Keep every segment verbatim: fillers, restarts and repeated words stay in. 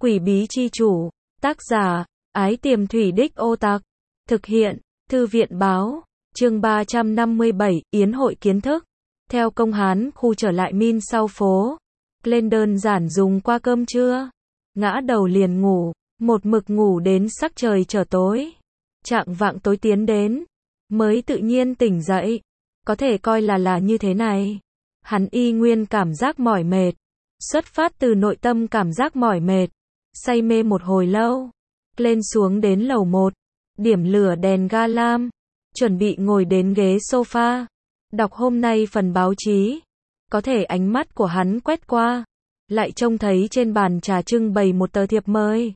Quỷ bí chi chủ, tác giả, Ái Tiềm Thủy Đích Ô Tặc, thực hiện, Thư viện báo, chương ba trăm năm mươi bảy, Yến hội kiến thức. Theo công hán khu trở lại Min sau phố, lên đơn giản dùng qua cơm trưa, ngã đầu liền ngủ, một mực ngủ đến sắc trời trở tối. Trạng vạng tối tiến đến, mới tự nhiên tỉnh dậy, có thể coi là là như thế này. Hắn y nguyên cảm giác mỏi mệt, xuất phát từ nội tâm cảm giác mỏi mệt, say mê một hồi lâu, lên xuống đến lầu một, điểm lửa đèn ga lam, chuẩn bị ngồi đến ghế sofa, đọc hôm nay phần báo chí. Có thể ánh mắt của hắn quét qua, lại trông thấy trên bàn trà trưng bày một tờ thiệp mời.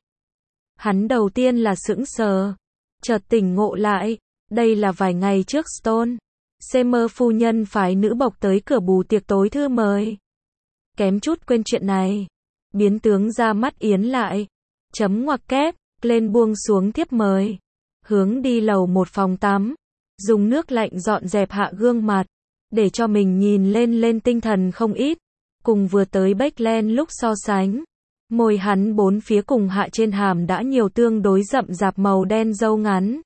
Hắn đầu tiên là sững sờ, chợt tỉnh ngộ lại, đây là vài ngày trước Stone Seymour phu nhân phái nữ bộc tới cửa bù tiệc tối thư mời. Kém chút quên chuyện này. Biến tướng ra mắt Yến lại. Chấm ngoặc kép, lên buông xuống thiếp mời. Hướng đi lầu một phòng tắm. Dùng nước lạnh dọn dẹp hạ gương mặt. Để cho mình nhìn lên lên tinh thần không ít. Cùng vừa tới Backland lúc so sánh. Môi hắn bốn phía cùng hạ trên hàm đã nhiều tương đối rậm rạp màu đen râu ngắn.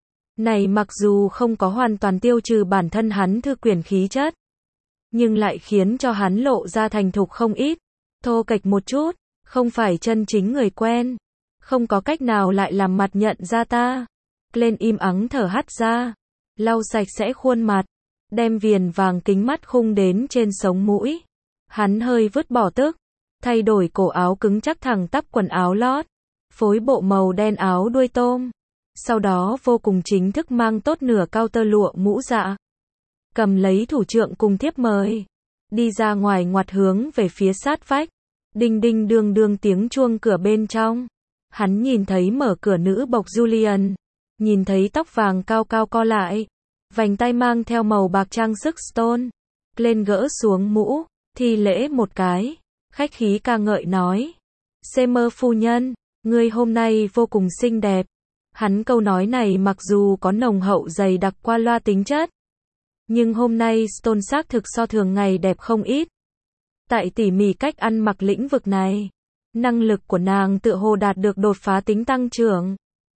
Này mặc dù không có hoàn toàn tiêu trừ bản thân hắn thư quyển khí chất, nhưng lại khiến cho hắn lộ ra thành thục không ít, thô kệch một chút, không phải chân chính người quen, không có cách nào lại làm mặt nhận ra ta. Lên im ắng thở hắt ra, lau sạch sẽ khuôn mặt, đem viền vàng kính mắt khung đến trên sống mũi. Hắn hơi vứt bỏ tức, thay đổi cổ áo cứng chắc thẳng tắp quần áo lót, phối bộ màu đen áo đuôi tôm. Sau đó vô cùng chính thức mang tốt nửa cao tơ lụa mũ dạ. Cầm lấy thủ trượng cùng thiếp mời. Đi ra ngoài ngoặt hướng về phía sát vách. Đinh đinh đương đương tiếng chuông cửa bên trong. Hắn nhìn thấy mở cửa nữ bộc Julian. Nhìn thấy tóc vàng cao cao co lại. Vành tai mang theo màu bạc trang sức Stone. Lên gỡ xuống mũ, thi lễ một cái. Khách khí ca ngợi nói. Seymour phu nhân, ngươi hôm nay vô cùng xinh đẹp. Hắn câu nói này mặc dù có nồng hậu dày đặc qua loa tính chất, nhưng hôm nay Stone xác thực so thường ngày đẹp không ít. Tại tỉ mỉ cách ăn mặc lĩnh vực này, năng lực của nàng tựa hồ đạt được đột phá tính tăng trưởng.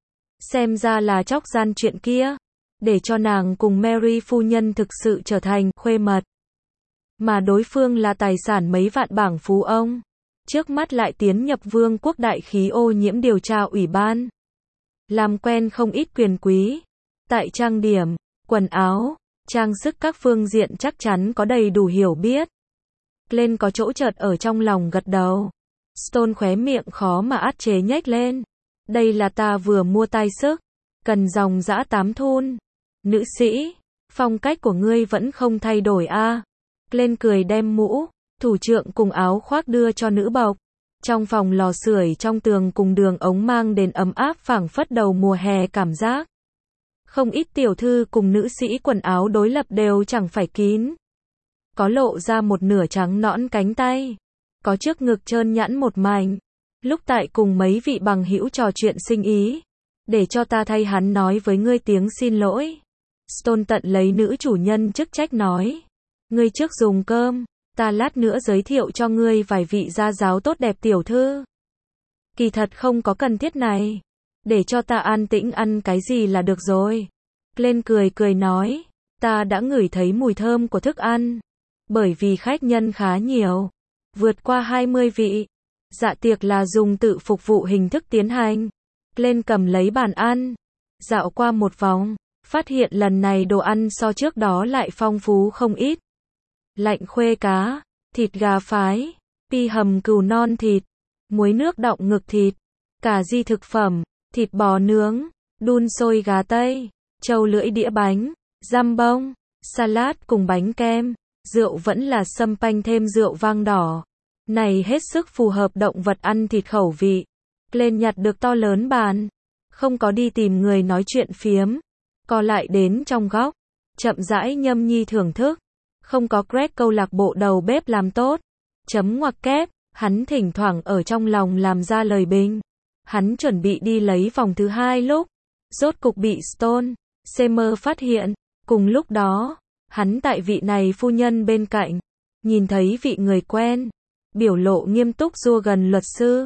Xem ra là chóc gian chuyện kia, để cho nàng cùng Mary phu nhân thực sự trở thành khuê mật. Mà đối phương là tài sản mấy vạn bảng phú ông, trước mắt lại tiến nhập vương quốc đại khí ô nhiễm điều tra ủy ban. Làm quen không ít quyền quý. Tại trang điểm, quần áo, trang sức các phương diện chắc chắn có đầy đủ hiểu biết. Lên có chỗ chợt ở trong lòng gật đầu. Stone khóe miệng khó mà át chế nhếch lên. Đây là ta vừa mua tai sức. Cần dòng dã tám thun. Nữ sĩ, phong cách của ngươi vẫn không thay đổi a. À. Lên cười đem mũ, thủ trượng cùng áo khoác đưa cho nữ bộc. Trong phòng lò sưởi trong tường cùng đường ống mang đến ấm áp phảng phất đầu mùa hè cảm giác. Không ít tiểu thư cùng nữ sĩ quần áo đối lập đều chẳng phải kín. Có lộ ra một nửa trắng nõn cánh tay. Có trước ngực trơn nhẵn một mảnh. Lúc tại cùng mấy vị bằng hữu trò chuyện sinh ý. Để cho ta thay hắn nói với ngươi tiếng xin lỗi. Stone tận lấy nữ chủ nhân chức trách nói. Ngươi trước dùng cơm. Ta lát nữa giới thiệu cho ngươi vài vị gia giáo tốt đẹp tiểu thư. Kỳ thật không có cần thiết này. Để cho ta an tĩnh ăn cái gì là được rồi. Lên cười cười nói. Ta đã ngửi thấy mùi thơm của thức ăn. Bởi vì khách nhân khá nhiều. Vượt qua hai mươi vị. Dạ tiệc là dùng tự phục vụ hình thức tiến hành. Lên cầm lấy bàn ăn. Dạo qua một vòng. Phát hiện lần này đồ ăn so trước đó lại phong phú không ít. Lạnh khuê cá, thịt gà phái, pi hầm cừu non thịt, muối nước đọng ngực thịt, cà ri thực phẩm, thịt bò nướng, đun sôi gà tây, trâu lưỡi đĩa bánh, giam bông, salad cùng bánh kem, rượu vẫn là sâm panh thêm rượu vang đỏ. Này hết sức phù hợp động vật ăn thịt khẩu vị. Lên nhặt được to lớn bàn, không có đi tìm người nói chuyện phiếm, co lại đến trong góc, chậm rãi nhâm nhi thưởng thức. Không có Greg câu lạc bộ đầu bếp làm tốt. Chấm ngoặc kép, hắn thỉnh thoảng ở trong lòng làm ra lời bình. Hắn chuẩn bị đi lấy vòng thứ hai lúc. Rốt cục bị Stone Seymour phát hiện. Cùng lúc đó, hắn tại vị này phu nhân bên cạnh. Nhìn thấy vị người quen. Biểu lộ nghiêm túc rua gần luật sư.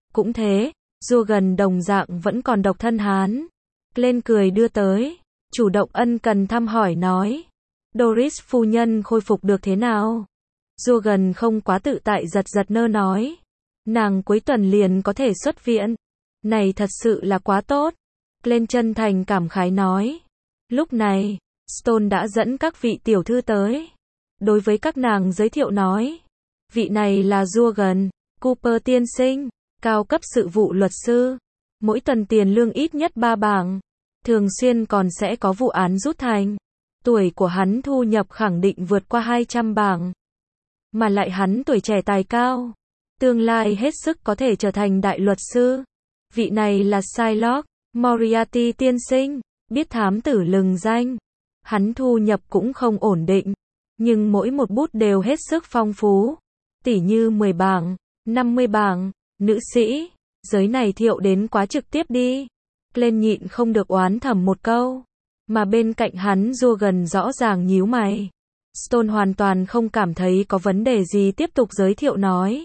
Cũng thế, Jurgen đồng dạng vẫn còn độc thân hắn. Glenn cười đưa tới, chủ động ân cần thăm hỏi nói. Doris phu nhân khôi phục được thế nào? Jurgen không quá tự tại giật giật nơ nói. Nàng cuối tuần liền có thể xuất viện. Này thật sự là quá tốt. Glenn chân thành cảm khái nói. Lúc này, Stone đã dẫn các vị tiểu thư tới. Đối với các nàng giới thiệu nói. Vị này là Jurgen Cooper tiên sinh, cao cấp sự vụ luật sư. Mỗi tuần tiền lương ít nhất ba bảng. Thường xuyên còn sẽ có vụ án rút thành. Tuổi của hắn thu nhập khẳng định vượt qua hai trăm bảng. Mà lại hắn tuổi trẻ tài cao. Tương lai hết sức có thể trở thành đại luật sư. Vị này là Shylock Moriarty tiên sinh, biết thám tử lừng danh. Hắn thu nhập cũng không ổn định, nhưng mỗi một bút đều hết sức phong phú. Tỉ như mười bảng, năm mươi bảng, nữ sĩ, giới này thiệu đến quá trực tiếp đi. Glenn nhịn không được oán thầm một câu. Mà bên cạnh hắn Jurgen rõ ràng nhíu mày. Stone hoàn toàn không cảm thấy có vấn đề gì tiếp tục giới thiệu nói.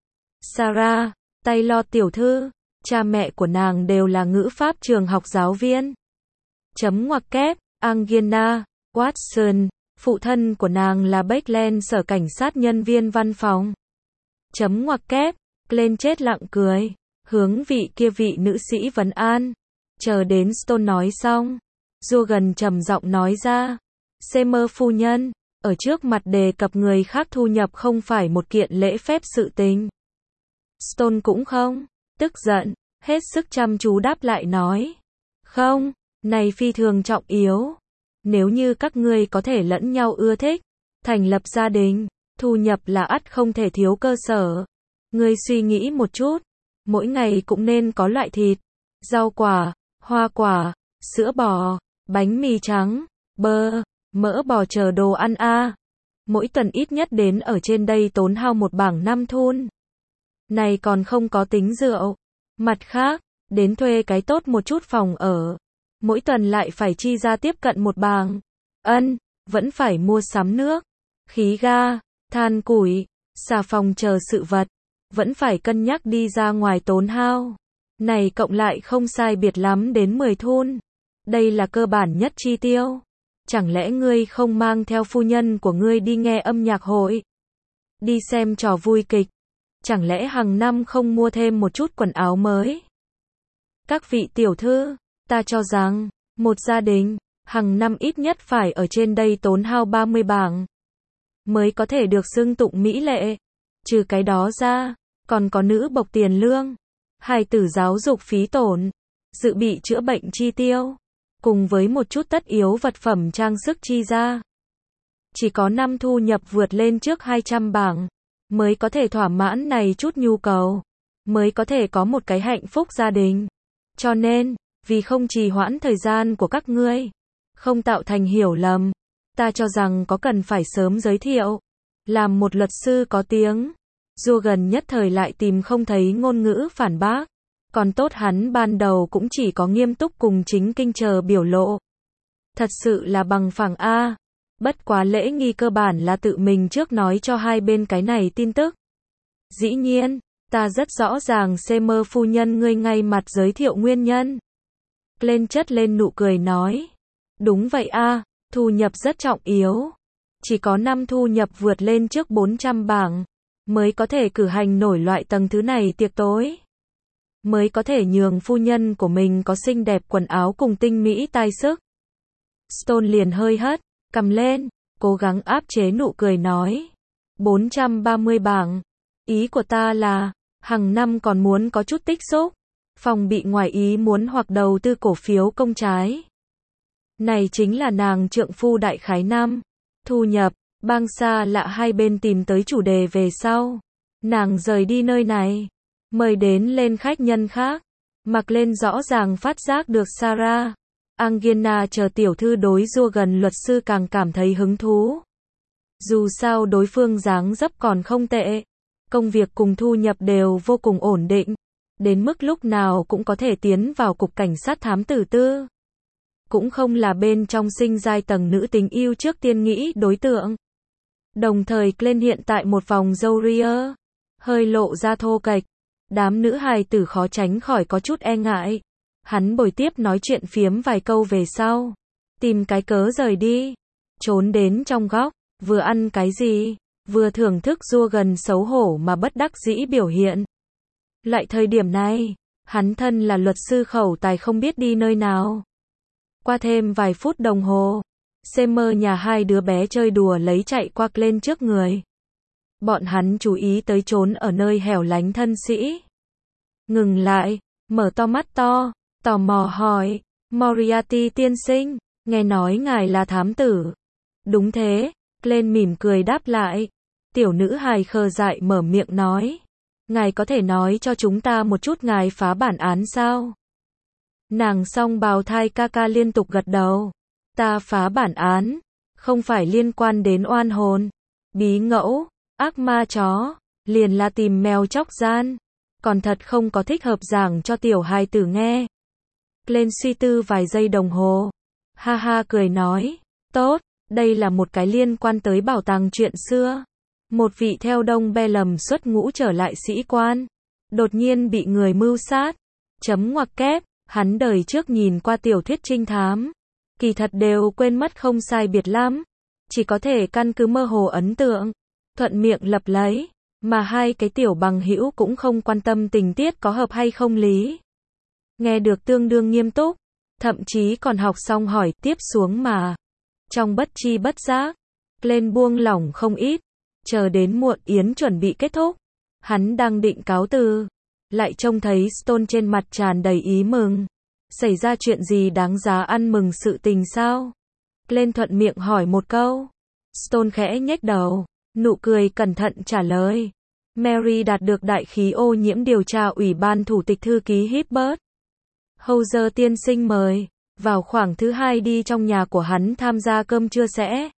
Sarah, Taylor tiểu thư, cha mẹ của nàng đều là ngữ pháp trường học giáo viên. Chấm ngoặc kép, Angela Watson, phụ thân của nàng là Backland sở cảnh sát nhân viên văn phòng. Chấm ngoặc kép, Glenn chết lặng cười, hướng vị kia vị nữ sĩ vấn an. Chờ đến Stone nói xong, Jurgen trầm giọng nói ra. Seymour phu nhân, ở trước mặt đề cập người khác thu nhập không phải một kiện lễ phép sự tình. Stone cũng không tức giận, hết sức chăm chú đáp lại nói. Không, này phi thường trọng yếu. Nếu như các ngươi có thể lẫn nhau ưa thích, thành lập gia đình, thu nhập là ắt không thể thiếu cơ sở. Ngươi suy nghĩ một chút, mỗi ngày cũng nên có loại thịt, rau quả, hoa quả, sữa bò, bánh mì trắng, bơ, mỡ bò chờ đồ ăn a. Mỗi tuần ít nhất đến ở trên đây tốn hao một bảng năm thun. Này còn không có tính rượu. Mặt khác, đến thuê cái tốt một chút phòng ở. Mỗi tuần lại phải chi ra tiếp cận một bảng. Ân, vẫn phải mua sắm nước, khí ga, than củi, xà phòng chờ sự vật. Vẫn phải cân nhắc đi ra ngoài tốn hao. Này cộng lại không sai biệt lắm đến mười thun. Đây là cơ bản nhất chi tiêu. Chẳng lẽ ngươi không mang theo phu nhân của ngươi đi nghe âm nhạc hội? Đi xem trò vui kịch? Chẳng lẽ hàng năm không mua thêm một chút quần áo mới? Các vị tiểu thư, ta cho rằng, một gia đình, hàng năm ít nhất phải ở trên đây tốn hao ba mươi bảng. Mới có thể được xưng tụng mỹ lệ. Trừ cái đó ra, còn có nữ bộc tiền lương, hài tử giáo dục phí tổn, dự bị chữa bệnh chi tiêu, cùng với một chút tất yếu vật phẩm trang sức chi ra. Chỉ có năm thu nhập vượt lên trước hai trăm bảng, mới có thể thỏa mãn này chút nhu cầu, mới có thể có một cái hạnh phúc gia đình. Cho nên, vì không trì hoãn thời gian của các ngươi, không tạo thành hiểu lầm, ta cho rằng có cần phải sớm giới thiệu, làm một luật sư có tiếng. Jurgen nhất thời lại tìm không thấy ngôn ngữ phản bác. Còn tốt hắn ban đầu cũng chỉ có nghiêm túc cùng chính kinh chờ biểu lộ. Thật sự là bằng phẳng a. Bất quá lễ nghi cơ bản là tự mình trước nói cho hai bên cái này tin tức. Dĩ nhiên, ta rất rõ ràng Seymour phu nhân ngươi ngay mặt giới thiệu nguyên nhân. Glenn chất lên nụ cười nói. Đúng vậy a, thu nhập rất trọng yếu. Chỉ có năm thu nhập vượt lên trước bốn trăm bảng, mới có thể cử hành nổi loại tầng thứ này tiệc tối. Mới có thể nhường phu nhân của mình có xinh đẹp quần áo cùng tinh mỹ tai sức. Stone liền hơi hất cầm lên, cố gắng áp chế nụ cười nói. bốn trăm ba mươi bảng. Ý của ta là, hàng năm còn muốn có chút tích xúc, phòng bị ngoài ý muốn hoặc đầu tư cổ phiếu công trái. Này chính là nàng trượng phu đại khái năm. Thu nhập, bang xa lạ hai bên tìm tới chủ đề về sau. Nàng rời đi nơi này, mời đến lên khách nhân khác. Mặc lên rõ ràng phát giác được Sarah, Angela chờ tiểu thư đối Jurgen luật sư càng cảm thấy hứng thú. Dù sao đối phương dáng dấp còn không tệ, công việc cùng thu nhập đều vô cùng ổn định, đến mức lúc nào cũng có thể tiến vào cục cảnh sát thám tử tư. Cũng không là bên trong sinh giai tầng nữ tình yêu trước tiên nghĩ đối tượng. Đồng thời Glenn hiện tại một vòng râu ria, hơi lộ ra thô kệch, Đám nữ hài tử khó tránh khỏi có chút e ngại. Hắn bồi tiếp nói chuyện phiếm vài câu về sau. Tìm cái cớ rời đi. Trốn đến trong góc, vừa ăn cái gì, vừa thưởng thức rua gần xấu hổ mà bất đắc dĩ biểu hiện. Lại thời điểm này, hắn thân là luật sư khẩu tài không biết đi nơi nào. Qua thêm vài phút đồng hồ, xe mơ nhà hai đứa bé chơi đùa lấy chạy qua lên trước người. Bọn hắn chú ý tới trốn ở nơi hẻo lánh thân sĩ. Ngừng lại, mở to mắt to, tò mò hỏi, Moriarty tiên sinh, nghe nói ngài là thám tử. Đúng thế, Glenn mỉm cười đáp lại. Tiểu nữ hài khờ dại mở miệng nói. Ngài có thể nói cho chúng ta một chút ngài phá bản án sao? Nàng song bào thai ca ca liên tục gật đầu. Ta phá bản án, không phải liên quan đến oan hồn, bí ngẫu, ác ma chó, liền là tìm mèo chóc gian. Còn thật không có thích hợp giảng cho tiểu hài tử nghe. Lên suy tư vài giây đồng hồ. Ha ha cười nói. Tốt, đây là một cái liên quan tới bảo tàng chuyện xưa. Một vị theo đông be lầm xuất ngũ trở lại sĩ quan. Đột nhiên bị người mưu sát. Chấm ngoặc kép, hắn đời trước nhìn qua tiểu thuyết trinh thám. Kỳ thật đều quên mất không sai biệt lắm. Chỉ có thể căn cứ mơ hồ ấn tượng. Thuận miệng lập lấy. Mà hai cái tiểu bằng hữu cũng không quan tâm tình tiết có hợp hay không lý. Nghe được tương đương nghiêm túc. Thậm chí còn học xong hỏi tiếp xuống mà. Trong bất chi bất giác, lên buông lỏng không ít. Chờ đến muộn yến chuẩn bị kết thúc. Hắn đang định cáo từ. Lại trông thấy Stone trên mặt tràn đầy ý mừng. Xảy ra chuyện gì đáng giá ăn mừng sự tình sao? Lên thuận miệng hỏi một câu. Stone khẽ nhếch đầu. Nụ cười cẩn thận trả lời. Mary đạt được đại khí ô nhiễm điều tra ủy ban thủ tịch thư ký Hibbert. Hauser tiên sinh mời. Vào khoảng thứ hai đi trong nhà của hắn tham gia cơm trưa sẽ.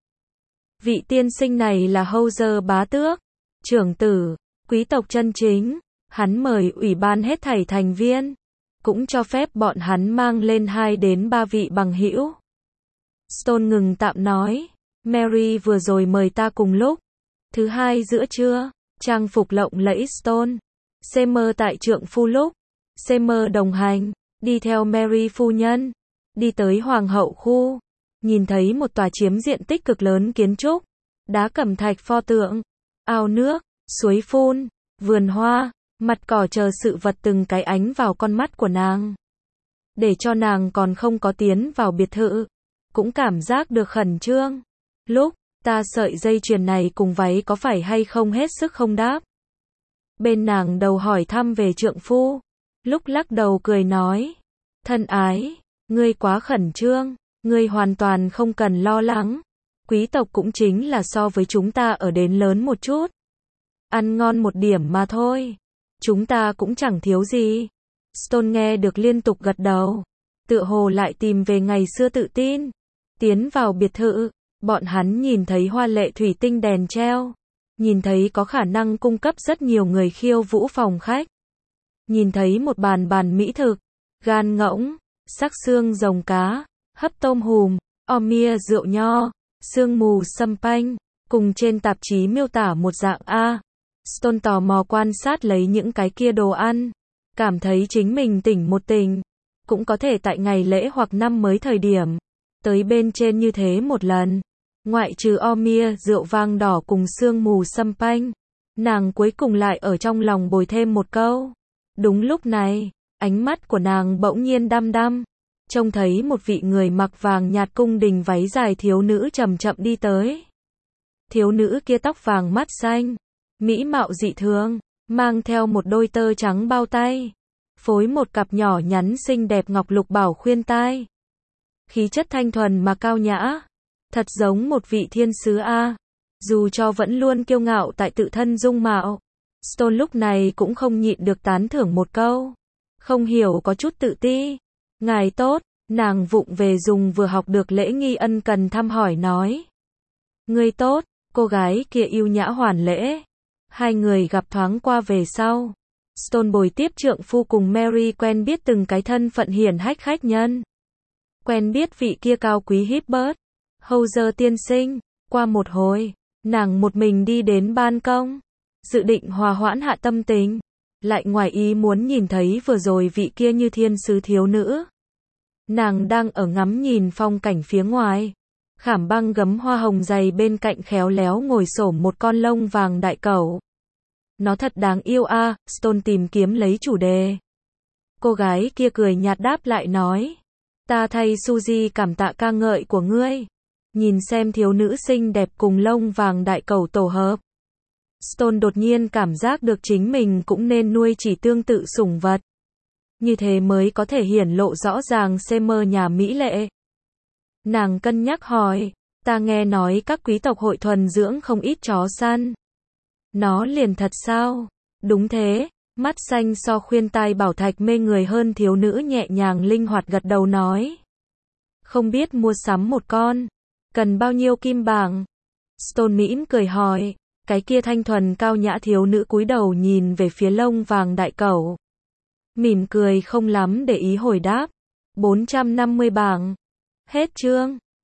Vị tiên sinh này là Hauser bá tước, trưởng tử, quý tộc chân chính. Hắn mời ủy ban hết thảy thành viên. Cũng cho phép bọn hắn mang lên hai đến ba vị bằng hữu. Stone ngừng tạm nói. Mary vừa rồi mời ta cùng lúc. Thứ hai giữa trưa, trang phục lộng lẫy Stone. Seymour tại trượng phu lúc. Seymour đồng hành, đi theo Mary phu nhân. Đi tới Hoàng hậu khu. Nhìn thấy một tòa chiếm diện tích cực lớn kiến trúc. Đá cẩm thạch pho tượng. Ao nước, suối phun, vườn hoa, mặt cỏ chờ sự vật từng cái ánh vào con mắt của nàng. Để cho nàng còn không có tiến vào biệt thự. Cũng cảm giác được khẩn trương. Lúc, ta sợi dây chuyền này cùng váy có phải hay không hết sức không đáp. Bên nàng đầu hỏi thăm về trượng phu. Lúc lắc đầu cười nói. Thân ái, ngươi quá khẩn trương. Ngươi hoàn toàn không cần lo lắng. Quý tộc cũng chính là so với chúng ta ở đến lớn một chút. Ăn ngon một điểm mà thôi. Chúng ta cũng chẳng thiếu gì. Stone nghe được liên tục gật đầu. Tựa hồ lại tìm về ngày xưa tự tin. Tiến vào biệt thự. Bọn hắn nhìn thấy hoa lệ thủy tinh đèn treo. Nhìn thấy có khả năng cung cấp rất nhiều người khiêu vũ phòng khách. Nhìn thấy một bàn bàn mỹ thực. Gan ngỗng, sắc xương rồng cá, hấp tôm hùm, omia rượu nho, sương mù sâm panh. Cùng trên tạp chí miêu tả một dạng A. Stone tò mò quan sát lấy những cái kia đồ ăn. Cảm thấy chính mình tỉnh một tỉnh. Cũng có thể tại ngày lễ hoặc năm mới thời điểm. Tới bên trên như thế một lần. Ngoại trừ omia rượu vang đỏ cùng sương mù sâm panh. Nàng cuối cùng lại ở trong lòng bồi thêm một câu. Đúng lúc này, ánh mắt của nàng bỗng nhiên đăm đăm. Trông thấy một vị người mặc vàng nhạt cung đình váy dài thiếu nữ chậm chậm đi tới. Thiếu nữ kia tóc vàng mắt xanh. Mỹ mạo dị thường, mang theo một đôi tơ trắng bao tay. Phối một cặp nhỏ nhắn xinh đẹp ngọc lục bảo khuyên tai. Khí chất thanh thuần mà cao nhã. Thật giống một vị thiên sứ A. Dù cho vẫn luôn kiêu ngạo tại tự thân dung mạo. Stone lúc này cũng không nhịn được tán thưởng một câu. Không hiểu có chút tự ti. Ngài tốt, nàng vụng về dùng vừa học được lễ nghi ân cần thăm hỏi nói. Ngươi tốt, cô gái kia yêu nhã hoàn lễ. Hai người gặp thoáng qua về sau. Stone bồi tiếp trượng phu cùng Mary quen biết từng cái thân phận hiển hách khách nhân. Quen biết vị kia cao quý Hibbert. Hauser tiên sinh. Qua một hồi, nàng một mình đi đến ban công. Dự định hòa hoãn hạ tâm tình. lại ngoài ý muốn nhìn thấy vừa rồi vị kia như thiên sứ thiếu nữ. Nàng đang ở ngắm nhìn phong cảnh phía ngoài. Khảm băng gấm hoa hồng dày bên cạnh khéo léo ngồi xổm một con lông vàng đại cẩu. Nó thật đáng yêu a, à, Stone tìm kiếm lấy chủ đề. Cô gái kia cười nhạt đáp lại nói. Ta thay Suzy cảm tạ ca ngợi của ngươi. Nhìn xem thiếu nữ xinh đẹp cùng lông vàng đại cẩu tổ hợp. Stone đột nhiên cảm giác được chính mình cũng nên nuôi chỉ tương tự sủng vật. Như thế mới có thể hiển lộ rõ ràng xê em nhà mỹ lệ. Nàng cân nhắc hỏi, ta nghe nói các quý tộc hội thuần dưỡng không ít chó săn. Nó liền thật sao? Đúng thế, mắt xanh so khuyên tai bảo thạch mê người hơn thiếu nữ nhẹ nhàng linh hoạt gật đầu nói. Không biết mua sắm một con, cần bao nhiêu kim bảng? Stone mỉm cười hỏi, cái kia thanh thuần cao nhã thiếu nữ cúi đầu nhìn về phía lông vàng đại cẩu. Mỉm cười không lắm để ý hồi đáp, bốn trăm năm mươi bảng. Hết chương.